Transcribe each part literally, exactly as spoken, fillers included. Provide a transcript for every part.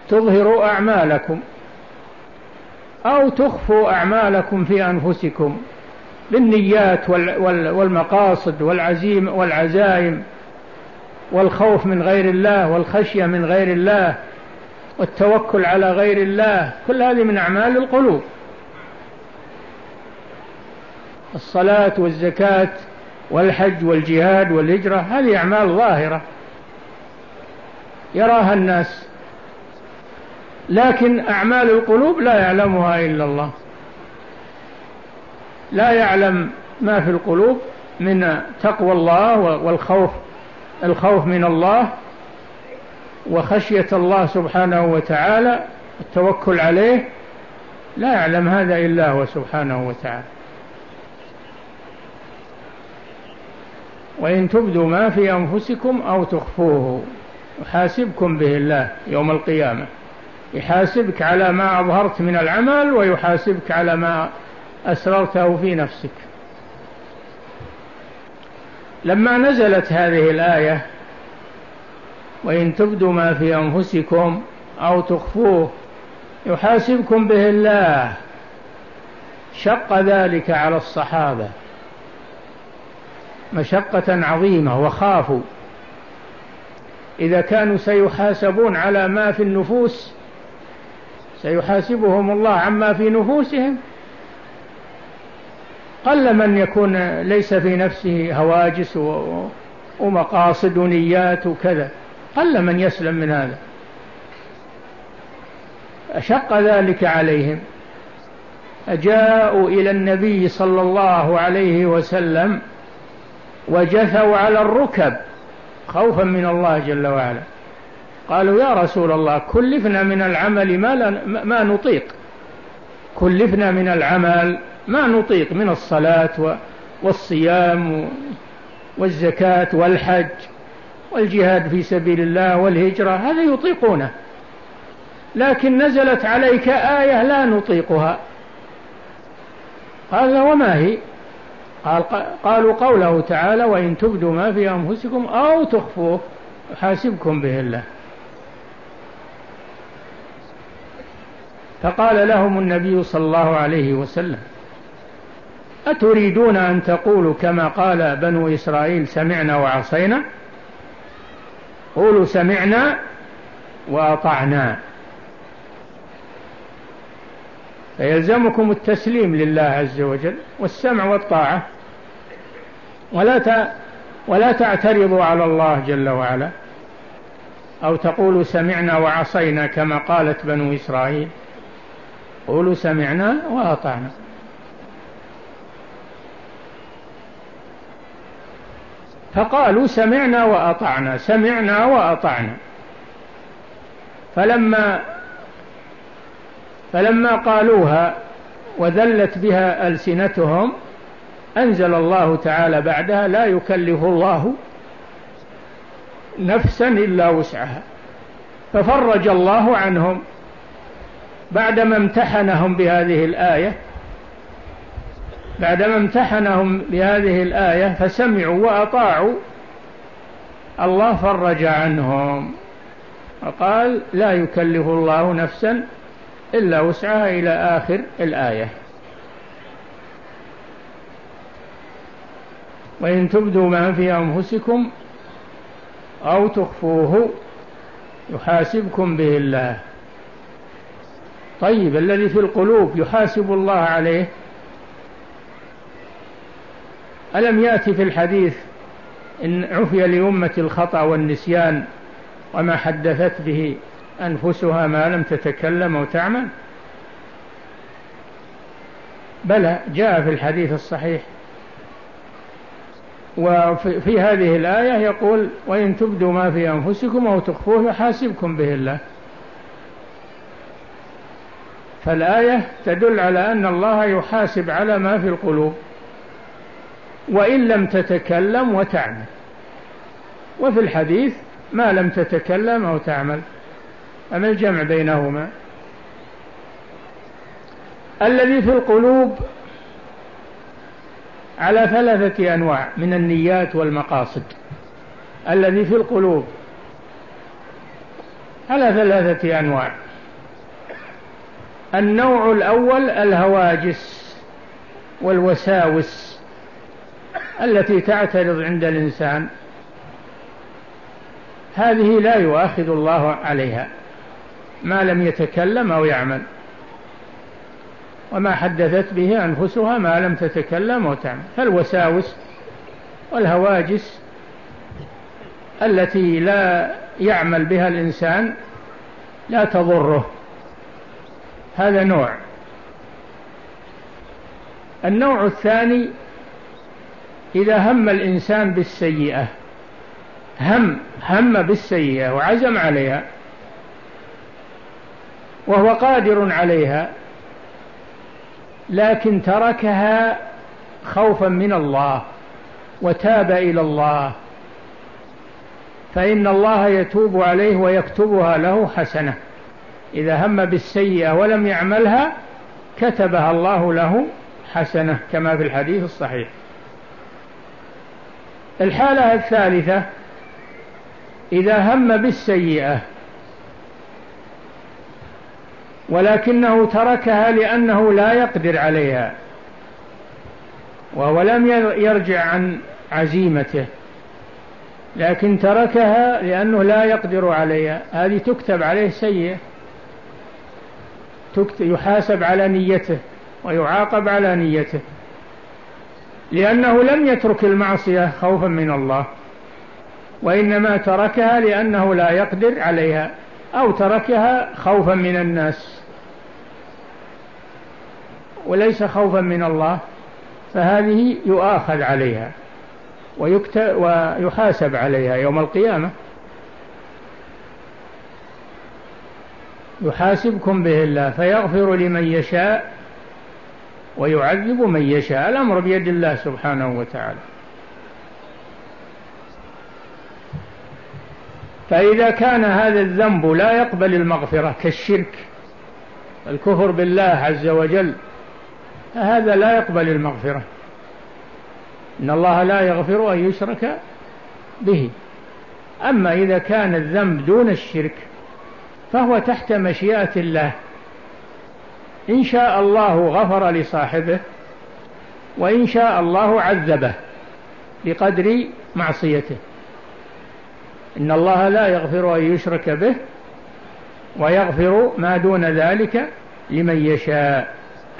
تظهروا أعمالكم أو تخفوا أعمالكم في أنفسكم بالنيات والمقاصد والعزيم والعزائم والخوف من غير الله والخشية من غير الله والتوكل على غير الله، كل هذه من أعمال القلوب. الصلاة والزكاة والحج والجهاد والهجرة هذه أعمال ظاهرة يراها الناس، لكن أعمال القلوب لا يعلمها إلا الله، لا يعلم ما في القلوب من تقوى الله والخوف الخوف من الله وخشية الله سبحانه وتعالى، التوكل عليه، لا يعلم هذا إلا هو سبحانه وتعالى. وإن تبدوا ما في أنفسكم أو تخفوه يحاسبكم به الله يوم القيامة، يحاسبك على ما أظهرت من العمل ويحاسبك على ما أسررته في نفسك. لما نزلت هذه الآية وإن تبدوا ما في أنفسكم أو تخفوه يحاسبكم به الله، شق ذلك على الصحابة مشقة عظيمة، وخافوا إذا كانوا سيحاسبون على ما في النفوس سيحاسبهم الله عما في نفوسهم. قل من يكون ليس في نفسه هواجس ومقاصد ونيات وكذا، قل من يسلم من هذا. أشق ذلك عليهم، أجاءوا إلى النبي صلى الله عليه وسلم وجثوا على الركب خوفا من الله جل وعلا، قالوا يا رسول الله كلفنا من العمل ما, ما نطيق، كلفنا من العمل ما نطيق من الصلاة والصيام والزكاة والحج والجهاد في سبيل الله والهجرة، هذا يطيقونه، لكن نزلت عليك آية لا نطيقها. قال وما هي؟ قال قالوا قوله تعالى وإن تبدوا ما في أنفسكم أو تخفوه يحاسبكم به الله. فقال لهم النبي صلى الله عليه وسلم أتريدون أن تقولوا كما قال بنو إسرائيل سمعنا وعصينا؟ قولوا سمعنا وأطعنا، فيلزمكم التسليم لله عز وجل والسمع والطاعة، ولا ولا تعترضوا على الله جل وعلا أو تقولوا سمعنا وعصينا كما قالت بنو إسرائيل، قولوا سمعنا وأطعنا. فقالوا سمعنا وأطعنا سمعنا وأطعنا، فلما فلما قالوها وذلت بها ألسنتهم أنزل الله تعالى بعدها لا يكلف الله نفسا إلا وسعها، ففرج الله عنهم بعدما امتحنهم بهذه الآية بعدما امتحنهم بهذه الآية فسمعوا وأطاعوا، الله فرج عنهم وقال لا يكلف الله نفسا إلا وسعها إلى آخر الآية. وإن تبدوا ما في أنفسكم أو تخفوه يحاسبكم به الله. طيب الذي في القلوب يحاسب الله عليه؟ ألم يأتي في الحديث إن عفي لأمة الخطأ والنسيان وما حدثت به أنفسها ما لم تتكلم أو تعمل؟ بلى، جاء في الحديث الصحيح. وفي هذه الآية يقول وإن تبدوا ما في أنفسكم أو تخفوه يحاسبكم به الله. فالآية تدل على أن الله يحاسب على ما في القلوب وإن لم تتكلم وتعمل، وفي الحديث ما لم تتكلم أو تعمل، أما الجمع بينهما. الذي في القلوب على ثلاثة أنواع من النيات والمقاصد. الذي في القلوب على ثلاثة أنواع. النوع الأول الهواجس والوساوس التي تعترض عند الإنسان، هذه لا يؤاخذ الله عليها ما لم يتكلم أو يعمل، وما حدثت به أنفسها ما لم تتكلم وتعمل. فالوساوس والهواجس التي لا يعمل بها الإنسان لا تضره، هذا نوع. النوع الثاني إذا هم الإنسان بالسيئة، هم هم بالسيئة وعزم عليها وهو قادر عليها، لكن تركها خوفا من الله وتاب إلى الله، فإن الله يتوب عليه ويكتبها له حسنة. إذا هم بالسيئة ولم يعملها كتبها الله له حسنة كما في الحديث الصحيح. الحالة الثالثة إذا هم بالسيئة ولكنه تركها لأنه لا يقدر عليها وهو لم يرجع عن عزيمته، لكن تركها لأنه لا يقدر عليها، هذه تكتب عليه سيئة، يحاسب على نيته ويعاقب على نيته، لأنه لم يترك المعصية خوفا من الله، وإنما تركها لأنه لا يقدر عليها أو تركها خوفا من الناس وليس خوفا من الله، فهذه يؤاخذ عليها ويحاسب عليها يوم القيامة. يحاسبكم به الله فيغفر لمن يشاء ويعذب من يشاء، الأمر بيد الله سبحانه وتعالى. فإذا كان هذا الذنب لا يقبل المغفرة كالشرك، الكفر بالله عز وجل، هذا لا يقبل المغفرة، إن الله لا يغفر أن يشرك به. أما إذا كان الذنب دون الشرك فهو تحت مشيئة الله، إن شاء الله غفر لصاحبه وإن شاء الله عذبه بقدر معصيته. إن الله لا يغفر أن يشرك به ويغفر ما دون ذلك لمن يشاء.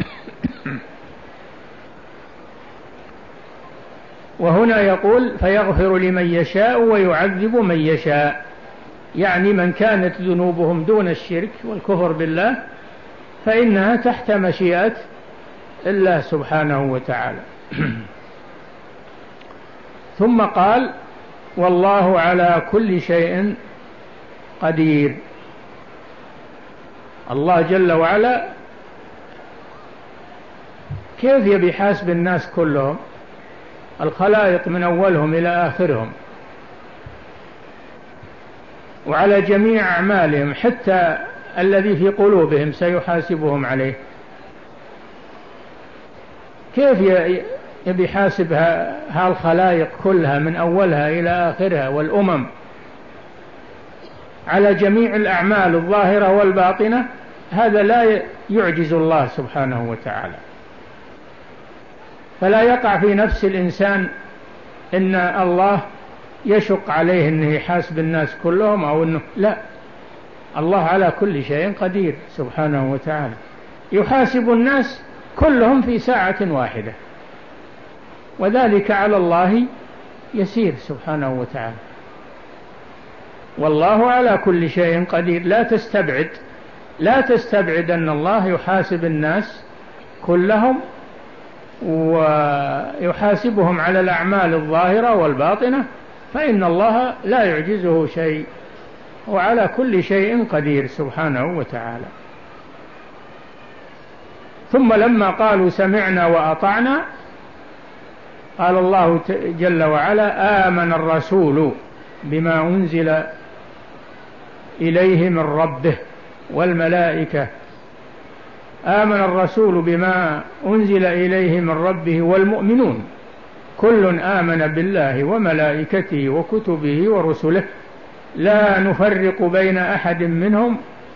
وهنا يقول فيغفر لمن يشاء ويعذب من يشاء، يعني من كانت ذنوبهم دون الشرك والكفر بالله فإنها تحت مشيئة الله سبحانه وتعالى. ثم قال والله على كل شيء قدير. الله جل وعلا كيف يبي يحاسب الناس كلهم، الخلائق من أولهم إلى آخرهم، وعلى جميع أعمالهم حتى الذي في قلوبهم سيحاسبهم عليه، كيف يبي يحاسب هالخلائق كلها من أولها إلى آخرها والأمم على جميع الأعمال الظاهرة والباطنة؟ هذا لا يعجز الله سبحانه وتعالى. فلا يقع في نفس الإنسان إن الله يشق عليه أنه يحاسب الناس كلهم أو أنه لا، الله على كل شيء قدير سبحانه وتعالى، يحاسب الناس كلهم في ساعة واحدة، وذلك على الله يسير سبحانه وتعالى. والله على كل شيء قدير. لا تستبعد لا تستبعد أن الله يحاسب الناس كلهم ويحاسبهم على الأعمال الظاهرة والباطنة، فإن الله لا يعجزه شيء وعلى كل شيء قدير سبحانه وتعالى. ثم لما قالوا سمعنا وأطعنا قال الله جل وعلا آمن الرسول بما أنزل إليه من ربه والملائكة. آمن الرسول بما أنزل إليه من ربه والمؤمنون كل آمن بالله وملائكته وكتبه ورسله لا نفرق بين أحد منهم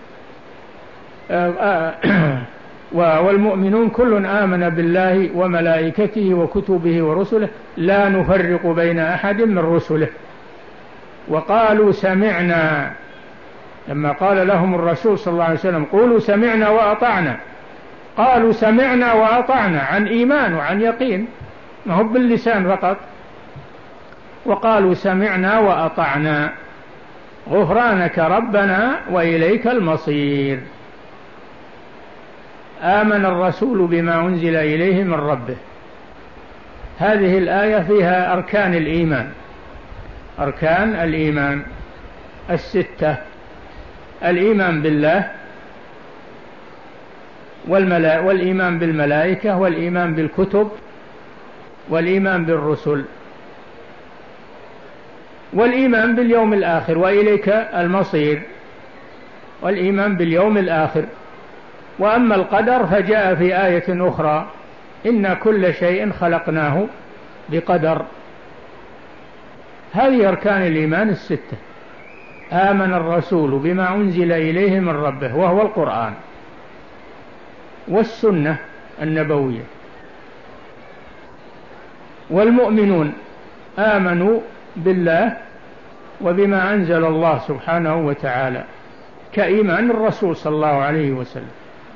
والمؤمنون كل آمن بالله وملائكته وكتبه ورسله لا نفرق بين أحد من رسله. وقالوا سمعنا، لما قال لهم الرسول صلى الله عليه وسلم قولوا سمعنا وأطعنا، قالوا سمعنا وأطعنا عن إيمان وعن يقين، ما هو باللسان فقط. وقالوا سمعنا وأطعنا غفرانك ربنا وإليك المصير. آمن الرسول بما أنزل إليه من ربه. هذه الآية فيها أركان الإيمان، أركان الإيمان الستة: الإيمان بالله والإيمان بالملائكة والإيمان بالكتب والإيمان بالرسل والإيمان باليوم الآخر وإليك المصير، والإيمان باليوم الآخر. وأما القدر فجاء في آية أخرى: إن كل شيء خلقناه بقدر. هذه أركان الإيمان الستة. آمن الرسول بما أنزل إليه من ربه وهو القرآن والسنة النبوية، والمؤمنون آمنوا بالله وبما أنزل الله سبحانه وتعالى كإيمان الرسول صلى الله عليه وسلم،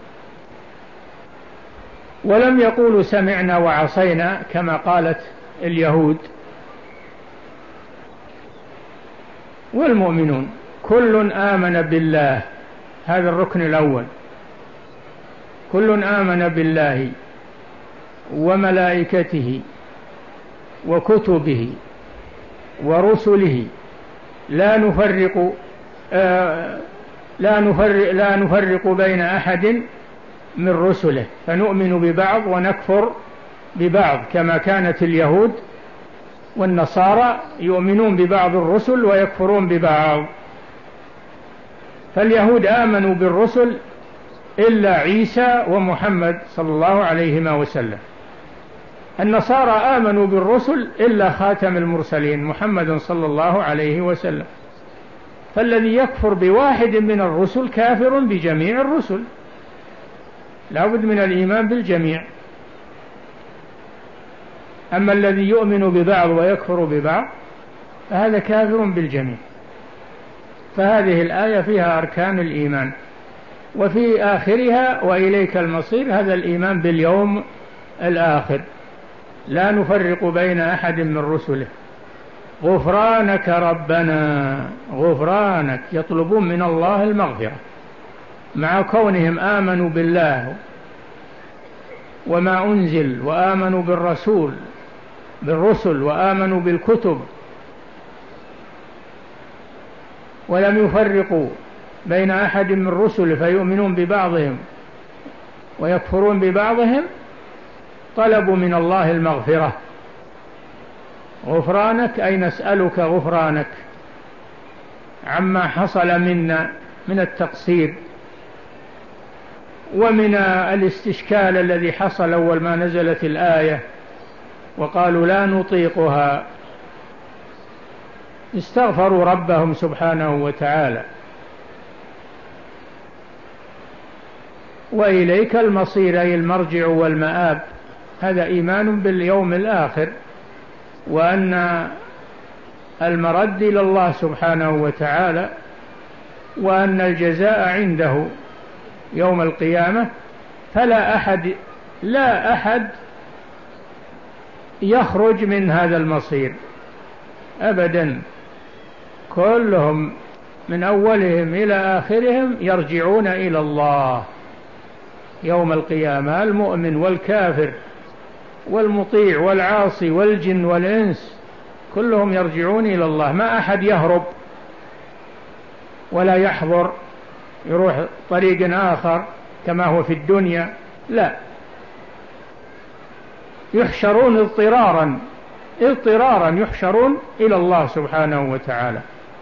ولم يقولوا سمعنا وعصينا كما قالت اليهود. والمؤمنون كل آمن بالله، هذا الركن الأول، كل آمن بالله وملائكته وكتبه ورسله لا نفرق آه لا نفرق لا نفرق بين أحد من رسله، فنؤمن ببعض ونكفر ببعض، كما كانت اليهود والنصارى يؤمنون ببعض الرسل ويكفرون ببعض. فاليهود آمنوا بالرسل إلا عيسى ومحمد صلى الله عليه وسلم. النصارى آمنوا بالرسل إلا خاتم المرسلين محمد صلى الله عليه وسلم. فالذي يكفر بواحد من الرسل كافر بجميع الرسل، لا بد من الإيمان بالجميع. أما الذي يؤمن ببعض ويكفر ببعض فهذا كافر بالجميع. فهذه الآية فيها أركان الإيمان، وفي آخرها وإليك المصير، هذا الإيمان باليوم الآخر، لا نفرق بين أحد من رسله. غفرانك ربنا، غفرانك، يطلبون من الله المغفرة مع كونهم آمنوا بالله وما أنزل، وآمنوا بالرسول بالرسل وآمنوا بالكتب، ولم يفرقوا بين أحد من الرسل فيؤمنون ببعضهم ويكفرون ببعضهم، طلبوا من الله المغفرة. غفرانك أي نسألك غفرانك عما حصل منا من التقصير ومن الاستشكال الذي حصل أول ما نزلت الآية وقالوا لا نطيقها. استغفروا ربهم سبحانه وتعالى. وإليك المصير أي المرجع والمآب، هذا إيمان باليوم الآخر، وأن المرد إلى الله سبحانه وتعالى، وأن الجزاء عنده يوم القيامة. فلا أحد لا أحد يخرج من هذا المصير أبدا، كلهم من أولهم إلى آخرهم يرجعون إلى الله يوم القيامة، المؤمن والكافر والمطيع والعاصي والجن والإنس كلهم يرجعون إلى الله. ما أحد يهرب ولا يحضر يروح طريق آخر كما هو في الدنيا، لا، يحشرون اضطرارا اضطرارا يحشرون إلى الله سبحانه وتعالى.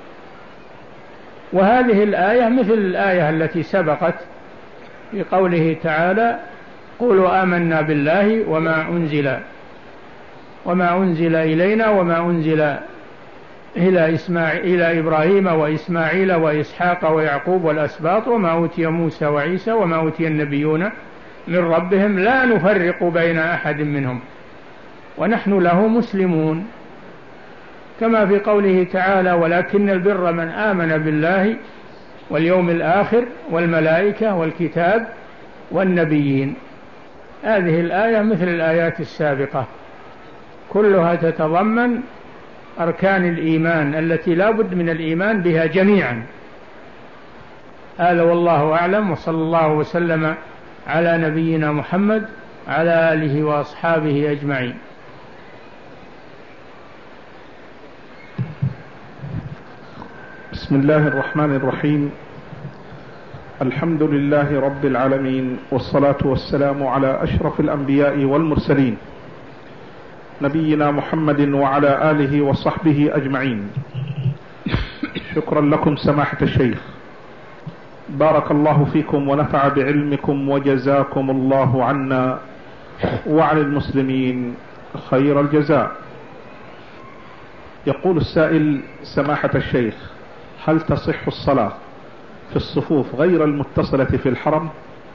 وهذه الآية مثل الآية التي سبقت في قوله تعالى: قولوا آمنا بالله وما أنزل وما أنزل إلينا وما أنزل إلى إسماعيل إلى إبراهيم وإسماعيل وإسحاق ويعقوب والأسباط وما أوتي موسى وعيسى وما أوتي النبيون من ربهم لا نفرق بين أحد منهم ونحن له مسلمون، كما في قوله تعالى: ولكن البر من آمن بالله واليوم الآخر والملائكة والكتاب والنبيين. هذه الآية مثل الآيات السابقة كلها تتضمن أركان الإيمان التي لا بد من الإيمان بها جميعا. هذا والله أعلم، وصلى الله وسلم على نبينا محمد على آله وأصحابه أجمعين. بسم الله الرحمن الرحيم. الحمد لله رب العالمين، والصلاة والسلام على أشرف الأنبياء والمرسلين نبينا محمد وعلى آله وصحبه أجمعين. شكرا لكم سماحة الشيخ، بارك الله فيكم ونفع بعلمكم وجزاكم الله عنا وعن المسلمين خير الجزاء. يقول السائل: سماحة الشيخ، هل تصح الصلاة في الصفوف غير المتصلة في الحرم؟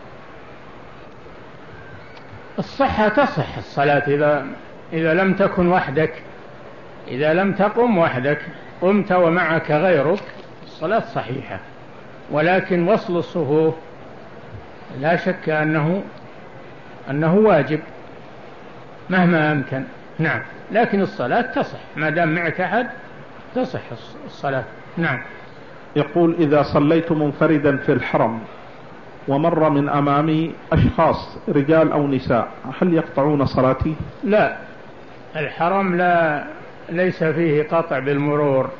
الصحة تصح الصلاة إذا إذا لم تكن وحدك، إذا لم تقم وحدك، قمت ومعك غيرك، الصلاة صحيحة. ولكن وصل الصفوف لا شك أنه أنه واجب مهما أمكن. نعم، لكن الصلاة تصح ما دام معك أحد، تصح الصلاة. نعم. يقول: إذا صليت منفردا في الحرم ومر من أمامي أشخاص رجال أو نساء، هل يقطعون صلاتي؟ لا، الحرم لا ليس فيه قطع بالمرور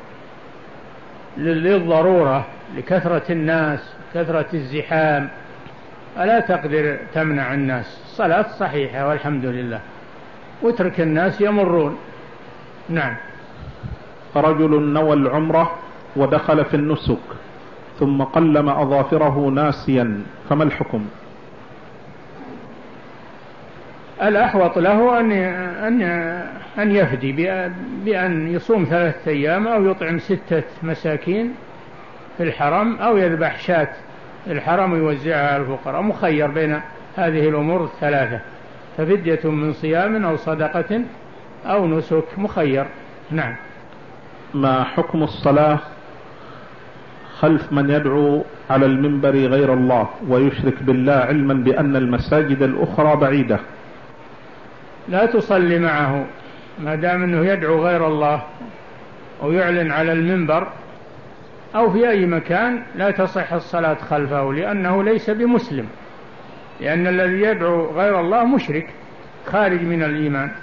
للضرورة، لكثرة الناس، كثرة الزحام، ألا تقدر تمنع الناس. الصلاة صحيحة والحمد لله، واترك الناس يمرون. نعم. رجل نوى العمرة ودخل في النسك ثم قلم أظافره ناسيا، فما الحكم؟ الأحوط له أن أن أن يفدي بأن يصوم ثلاثة أيام أو يطعم ستة مساكين في الحرم، أو يذبح شاة في الحرم ويوزعها على الفقراء. مخير بين هذه الأمور الثلاثة، ففدية من صيام أو صدقة أو نسك، مخير. نعم. ما حكم الصلاة خلف من يدعو على المنبر غير الله ويشرك بالله، علما بأن المساجد الأخرى بعيدة؟ لا تصلي معه ما دام أنه يدعو غير الله ويعلن على المنبر أو في أي مكان، لا تصح الصلاة خلفه، لأنه ليس بمسلم، لأن الذي يدعو غير الله مشرك خارج من الإيمان،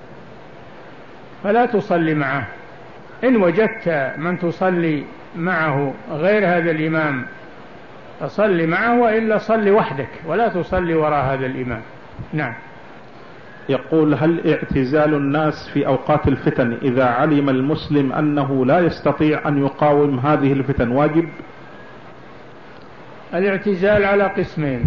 فلا تصلي معه. إن وجدت من تصلي معه غير هذا الإمام فصلي معه، وإلا صلي وحدك ولا تصلي وراء هذا الإمام. نعم. يقول: هل اعتزال الناس في أوقات الفتن إذا علم المسلم أنه لا يستطيع أن يقاوم هذه الفتن واجب؟ الاعتزال على قسمين: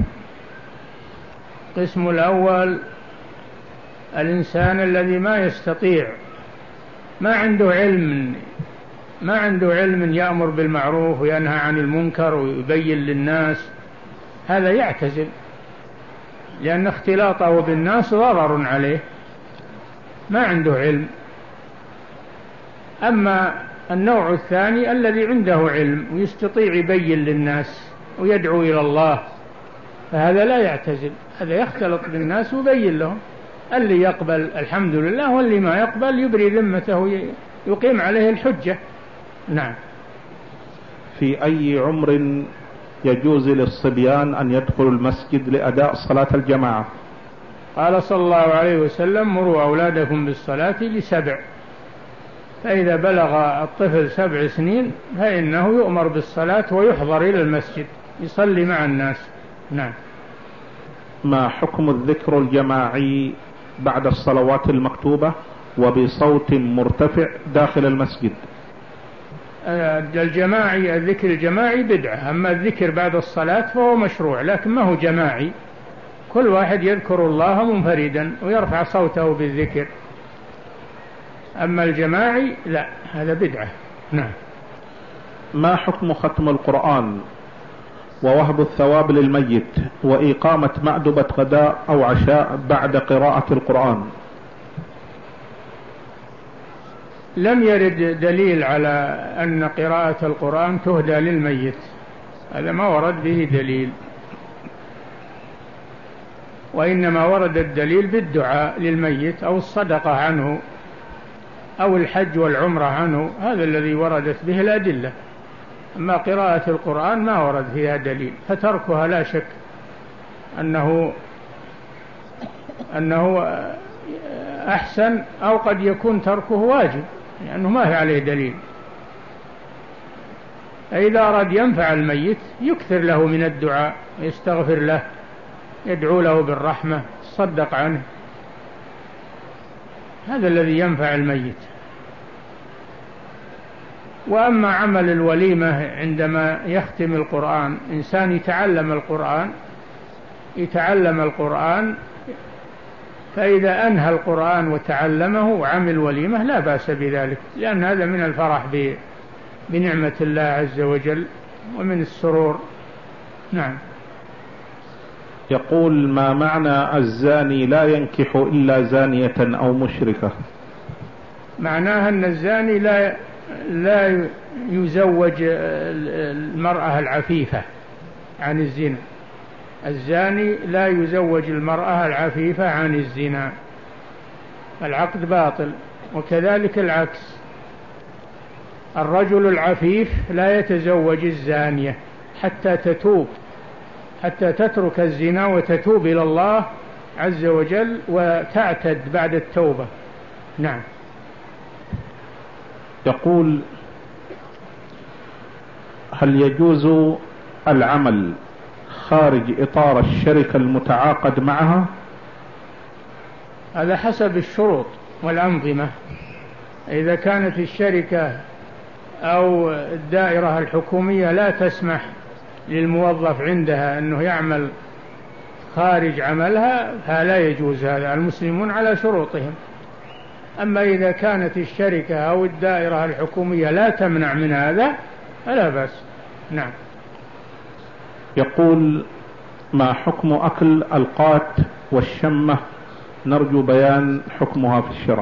قسم الأول الإنسان الذي ما يستطيع، ما عنده علم ما عنده علم يأمر بالمعروف وينهى عن المنكر ويبين للناس، هذا يعتزل، لأن اختلاطه بالناس ضرر عليه، ما عنده علم. أما النوع الثاني الذي عنده علم ويستطيع يبين للناس ويدعو إلى الله، فهذا لا يعتزل، هذا يختلط بالناس ويبين لهم. اللي يقبل الحمد لله، واللي ما يقبل يبري ذمته، يقيم عليه الحجة. نعم. في أي عمر يجوز للصبيان أن يدخلوا المسجد لأداء صلاة الجماعة؟ قال صلى الله عليه وسلم: مروا أولادكم بالصلاة لسبع، فإذا بلغ الطفل سبع سنين فإنه يؤمر بالصلاة ويحضر إلى المسجد يصلي مع الناس. نعم. ما حكم الذكر الجماعي بعد الصلوات المكتوبة وبصوت مرتفع داخل المسجد؟ الجماعي، الذكر الجماعي بدعة، أما الذكر بعد الصلاة فهو مشروع، لكن ما هو جماعي. كل واحد يذكر الله منفردا ويرفع صوته بالذكر، أما الجماعي لا، هذا بدعة. نعم. ما حكم ختم القرآن ووهب الثواب للميت وإقامة مأدبة غداء أو عشاء بعد قراءة القرآن؟ لم يرد دليل على أن قراءة القرآن تهدى للميت، هذا ما ورد به دليل، وإنما ورد الدليل بالدعاء للميت أو الصدقة عنه أو الحج والعمرة عنه، هذا الذي وردت به الأدلة. أما قراءة القرآن ما ورد فيها دليل، فتركها لا شك أنه أنه أحسن، أو قد يكون تركه واجب لأنه ما هي عليه دليل. إذا أراد ينفع الميت يكثر له من الدعاء، يستغفر له، يدعو له بالرحمة، يصدق عنه، هذا الذي ينفع الميت. وأما عمل الوليمة عندما يختم القرآن، إنسان يتعلم القرآن يتعلم القرآن فإذا أنهى القرآن وتعلمه وعمل وليمة لا بأس بذلك، لأن هذا من الفرح بنعمة الله عز وجل ومن السرور. نعم. يقول: ما معنى الزاني لا ينكح إلا زانية أو مشركة؟ معناها أن الزاني لا لا يزوج المرأة العفيفة عن الزنا، الزاني لا يزوج المرأة العفيفة عن الزنا، العقد باطل. وكذلك العكس، الرجل العفيف لا يتزوج الزانية حتى تتوب، حتى تترك الزنا وتتوب إلى الله عز وجل وتعتد بعد التوبة. نعم. يقول: هل يجوز العمل خارج إطار الشركة المتعاقد معها؟ هذا حسب الشروط والأنظمة. إذا كانت الشركة أو الدائرة الحكومية لا تسمح للموظف عندها أنه يعمل خارج عملها فلا يجوز هذا، المسلمون على شروطهم. أما إذا كانت الشركة أو الدائرة الحكومية لا تمنع من هذا فلا بأس. نعم. يقول: ما حكم أكل القات والشمة؟ نرجو بيان حكمها في الشرع.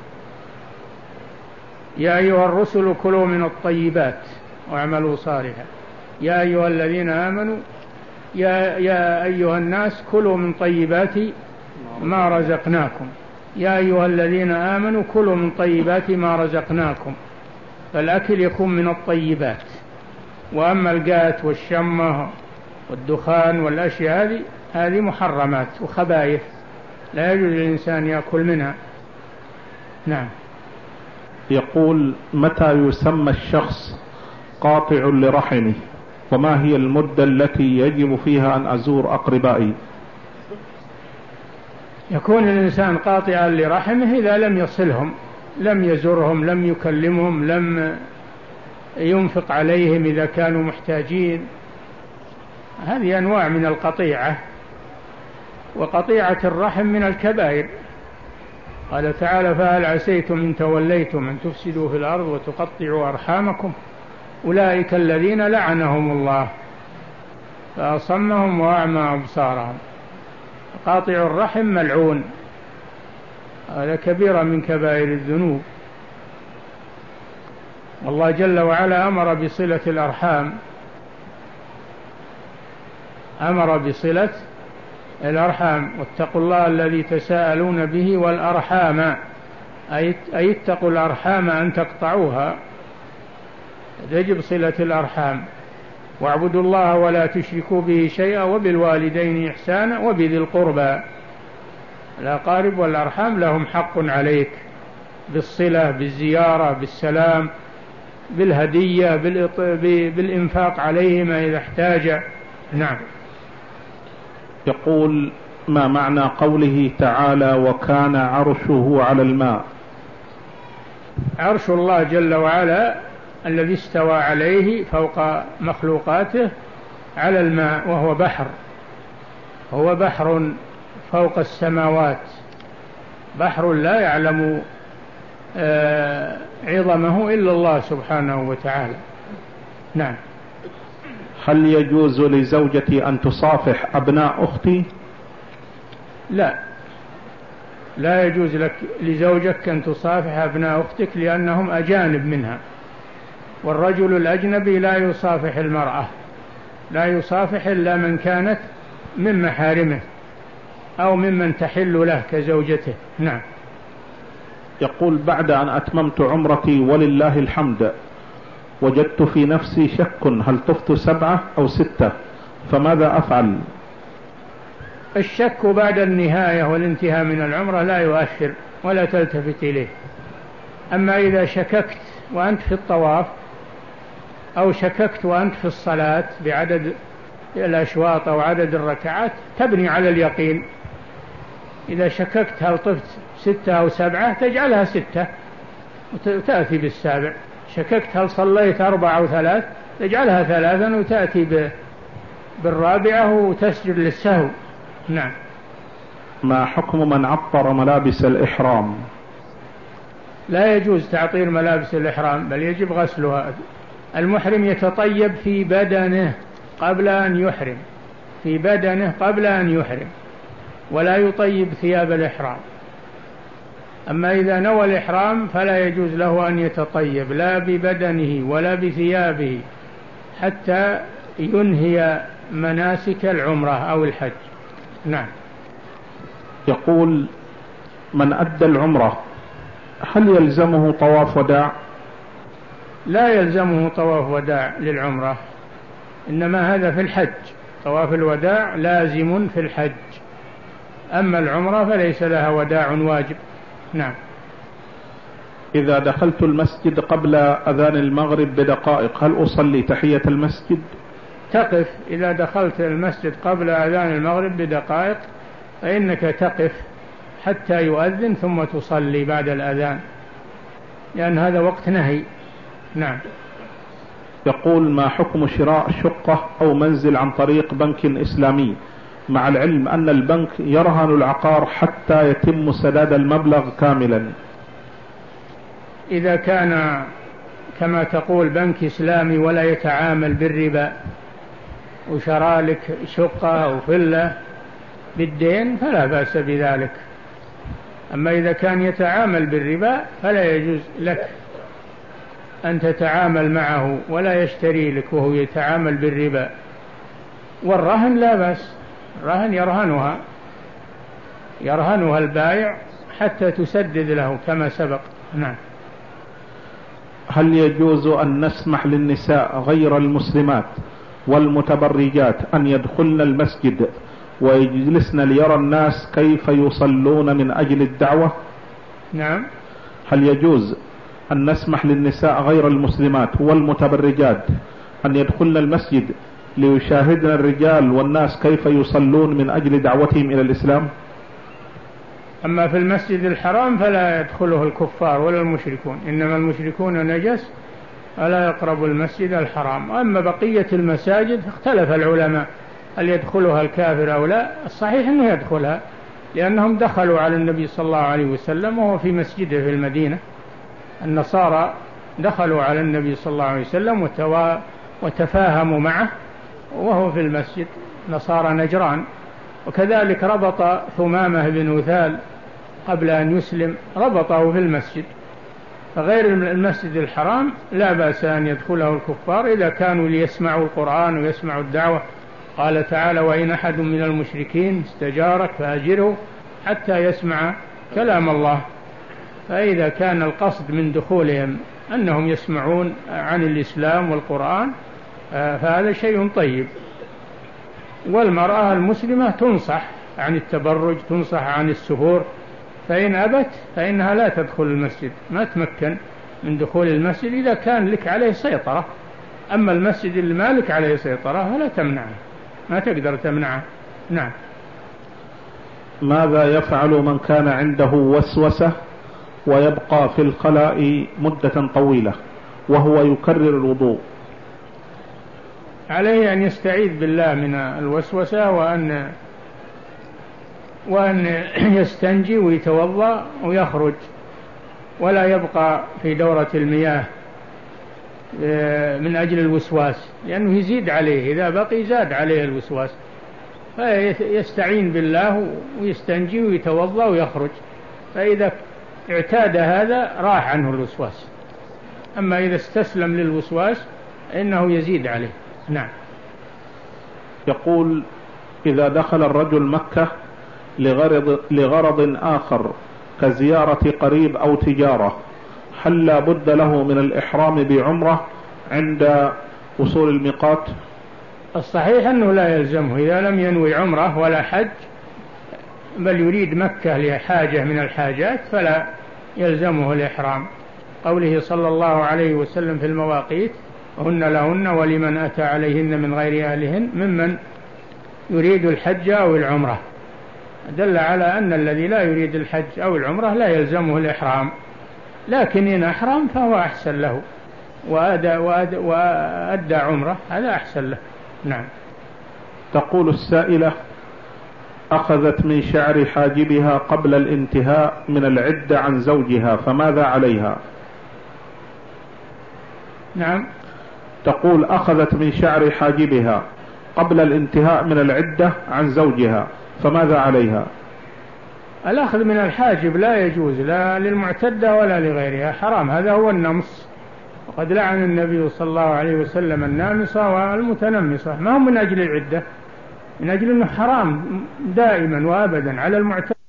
يا أيها الرسل كلوا من الطيبات واعملوا صالحا، يا أيها الذين آمنوا، يا, يا أيها الناس كلوا من طيبات ما رزقناكم، يا أيها الذين آمنوا كلوا من طيبات ما رزقناكم، فالأكل يكون من الطيبات. وأما القات والشمة والدخان والأشياء هذه هذه محرمات وخبائث لا يجوز للإنسان يأكل منها. نعم. يقول: متى يسمى الشخص قاطع لرحمه؟ وما هي المدة التي يجب فيها أن أزور أقربائي؟ يكون الإنسان قاطعا لرحمه إذا لم يصلهم، لم يزورهم، لم يكلمهم، لم ينفق عليهم إذا كانوا محتاجين. هذه أنواع من القطيعة، وقطيعة الرحم من الكبائر. قال تعالى: فهل عسيتم إن توليتم أن تفسدوا في الأرض وتقطعوا أرحامكم أولئك الذين لعنهم الله فأصمهم وأعمى أبصارهم. قاطع الرحم ملعون، هذا كبيرة من كبائر الذنوب. والله جل وعلا أمر بصلة الأرحام، أمر بصلة الأرحام. واتقوا الله الذي تساءلون به والأرحام، أي اتقوا الأرحام أن تقطعوها، يجب صلة الأرحام. واعبدوا الله ولا تشركوا به شيئا وبالوالدين إحسانا وبذي القربى. الأقارب والأرحام لهم حق عليك بالصلة، بالزيارة، بالسلام، بالهدية، بالإنفاق عليهما إذا احتاج. نعم. يقول: ما معنى قوله تعالى: وكان عرشه على الماء؟ عرش الله جل وعلا الذي استوى عليه فوق مخلوقاته على الماء، وهو بحر، هو بحر فوق السماوات، بحر لا يعلم عظمه إلا الله سبحانه وتعالى. نعم. هل يجوز لزوجتي أن تصافح أبناء أختي؟ لا، لا يجوز لك لزوجك أن تصافح أبناء أختك لأنهم أجانب منها، والرجل الأجنبي لا يصافح المرأة، لا يصافح إلا من كانت من محارمه أو ممن تحل له كزوجته. نعم. يقول: بعد أن أتممت عمرتي ولله الحمد وجدت في نفسي شك هل طفت سبعة أو ستة، فماذا أفعل؟ الشك بعد النهاية والانتهاء من العمرة لا يؤثر ولا تلتفت إليه. أما إذا شككت وأنت في الطواف أو شككت وأنت في الصلاة بعدد الأشواط أو عدد الركعات تبني على اليقين. إذا شككت هل طفت ستة أو سبعة تجعلها ستة وتأتي بالسابع. شككت هل صليت أربعة أو ثلاث تجعلها ثلاثا وتأتي بالرابعة وتسجد للسهو. نعم. ما حكم من عطر ملابس الإحرام؟ لا يجوز تعطير ملابس الإحرام، بل يجب غسلها. المحرم يتطيب في بدنه قبل أن يحرم، في بدنه قبل أن يحرم، ولا يطيب ثياب الإحرام. أما إذا نوى الإحرام فلا يجوز له أن يتطيب لا ببدنه ولا بثيابه حتى ينهي مناسك العمرة أو الحج. نعم. يقول: من أدى العمرة هل يلزمه طواف وداع؟ لا يلزمه طواف وداع للعمرة، إنما هذا في الحج. طواف الوداع لازم في الحج، أما العمرة فليس لها وداع واجب. نعم. إذا دخلت المسجد قبل أذان المغرب بدقائق هل أصلي تحية المسجد؟ تقف. إذا دخلت المسجد قبل أذان المغرب بدقائق فإنك تقف حتى يؤذن ثم تصلي بعد الأذان، لأن هذا وقت نهي. نعم. يقول: ما حكم شراء شقة أو منزل عن طريق بنك إسلامي، مع العلم أن البنك يرهن العقار حتى يتم سداد المبلغ كاملا؟ إذا كان كما تقول بنك إسلامي ولا يتعامل بالربا وشرى لك شقة أو فلة بالدين فلا بأس بذلك. أما إذا كان يتعامل بالربا فلا يجوز لك أن تتعامل معه ولا يشتري لك وهو يتعامل بالربا. والرهن لا بأس، الرهن يرهنها يرهنها البائع حتى تسدد له كما سبق. نعم. هل يجوز أن نسمح للنساء غير المسلمات والمتبرجات أن يدخلن المسجد ويجلسن ليرى الناس كيف يصلون من أجل الدعوة؟ نعم. هل يجوز أن نسمح للنساء غير المسلمات والمتبرجات أن يدخلن المسجد ليشاهدن الرجال والناس كيف يصلون من أجل دعوتهم إلى الإسلام؟ أما في المسجد الحرام فلا يدخله الكفار ولا المشركون، إنما المشركون نجس فلا يقربوا المسجد الحرام. أما بقية المساجد اختلف العلماء هل يدخلها الكافر أو لا. الصحيح أنه يدخلها، لأنهم دخلوا على النبي صلى الله عليه وسلم وهو في مسجده في المدينة. النصارى دخلوا على النبي صلى الله عليه وسلم وتفاهموا معه وهو في المسجد، نصارى نجران. وكذلك ربط ثمامة بن وثال قبل أن يسلم ربطه في المسجد. فغير المسجد الحرام لا بأس أن يدخله الكفار إذا كانوا ليسمعوا القرآن ويسمعوا الدعوة. قال تعالى: وإن أحد من المشركين استجارك فأجره حتى يسمع كلام الله. فإذا كان القصد من دخولهم أنهم يسمعون عن الإسلام والقرآن فهذا شيء طيب. والمرأة المسلمة تنصح عن التبرج، تنصح عن السفور، فإن أبت فإنها لا تدخل المسجد، ما تمكن من دخول المسجد إذا كان لك عليه سيطرة. أما المسجد اللي ما لك عليه سيطرة فلا تمنعه، ما تقدر تمنعه. نعم. ماذا يفعل من كان عنده وسوسة ويبقى في الخلاء مدة طويلة وهو يكرر الوضوء؟ عليه أن يستعيذ بالله من الوسوسة وأن وأن يستنجي ويتوضأ ويخرج ولا يبقى في دورة المياه من أجل الوسواس، لأنه يزيد عليه، إذا بقي زاد عليه الوسواس، فيستعين بالله ويستنجي ويتوضأ ويخرج، فإذا اعتاد هذا راح عنه الوسواس. أما إذا استسلم للوسواس إنه يزيد عليه. نعم. يقول: إذا دخل الرجل مكة لغرض, لغرض آخر كزيارة قريب أو تجارة، هل لا بد له من الإحرام بعمرة عند وصول الميقات؟ الصحيح أنه لا يلزمه إذا لم ينوي عمرة ولا حج، بل يريد مكة لحاجة من الحاجات، فلا يلزمه الإحرام. قوله صلى الله عليه وسلم في المواقيت: هن لهن ولمن أتى عليهن من غير أهلهن ممن يريد الحج أو العمرة، دل على أن الذي لا يريد الحج أو العمرة لا يلزمه الإحرام، لكن إن أحرم فهو أحسن له، وأدى, وأدى, وأدى عمرة هذا أحسن له. نعم. تقول السائلة: أخذت من شعر حاجبها قبل الانتهاء من العدة عن زوجها، فماذا عليها؟ نعم. تقول: أخذت من شعر حاجبها قبل الانتهاء من العدة عن زوجها، فماذا عليها؟ الأخذ من الحاجب لا يجوز لا للمعتدة ولا لغيرها، حرام، هذا هو النمص، وقد لعن النبي صلى الله عليه وسلم النامصة والمتنمصة، ما هم من أجل العدة، من أجل أنه حرام دائما وأبدا على المعتدة.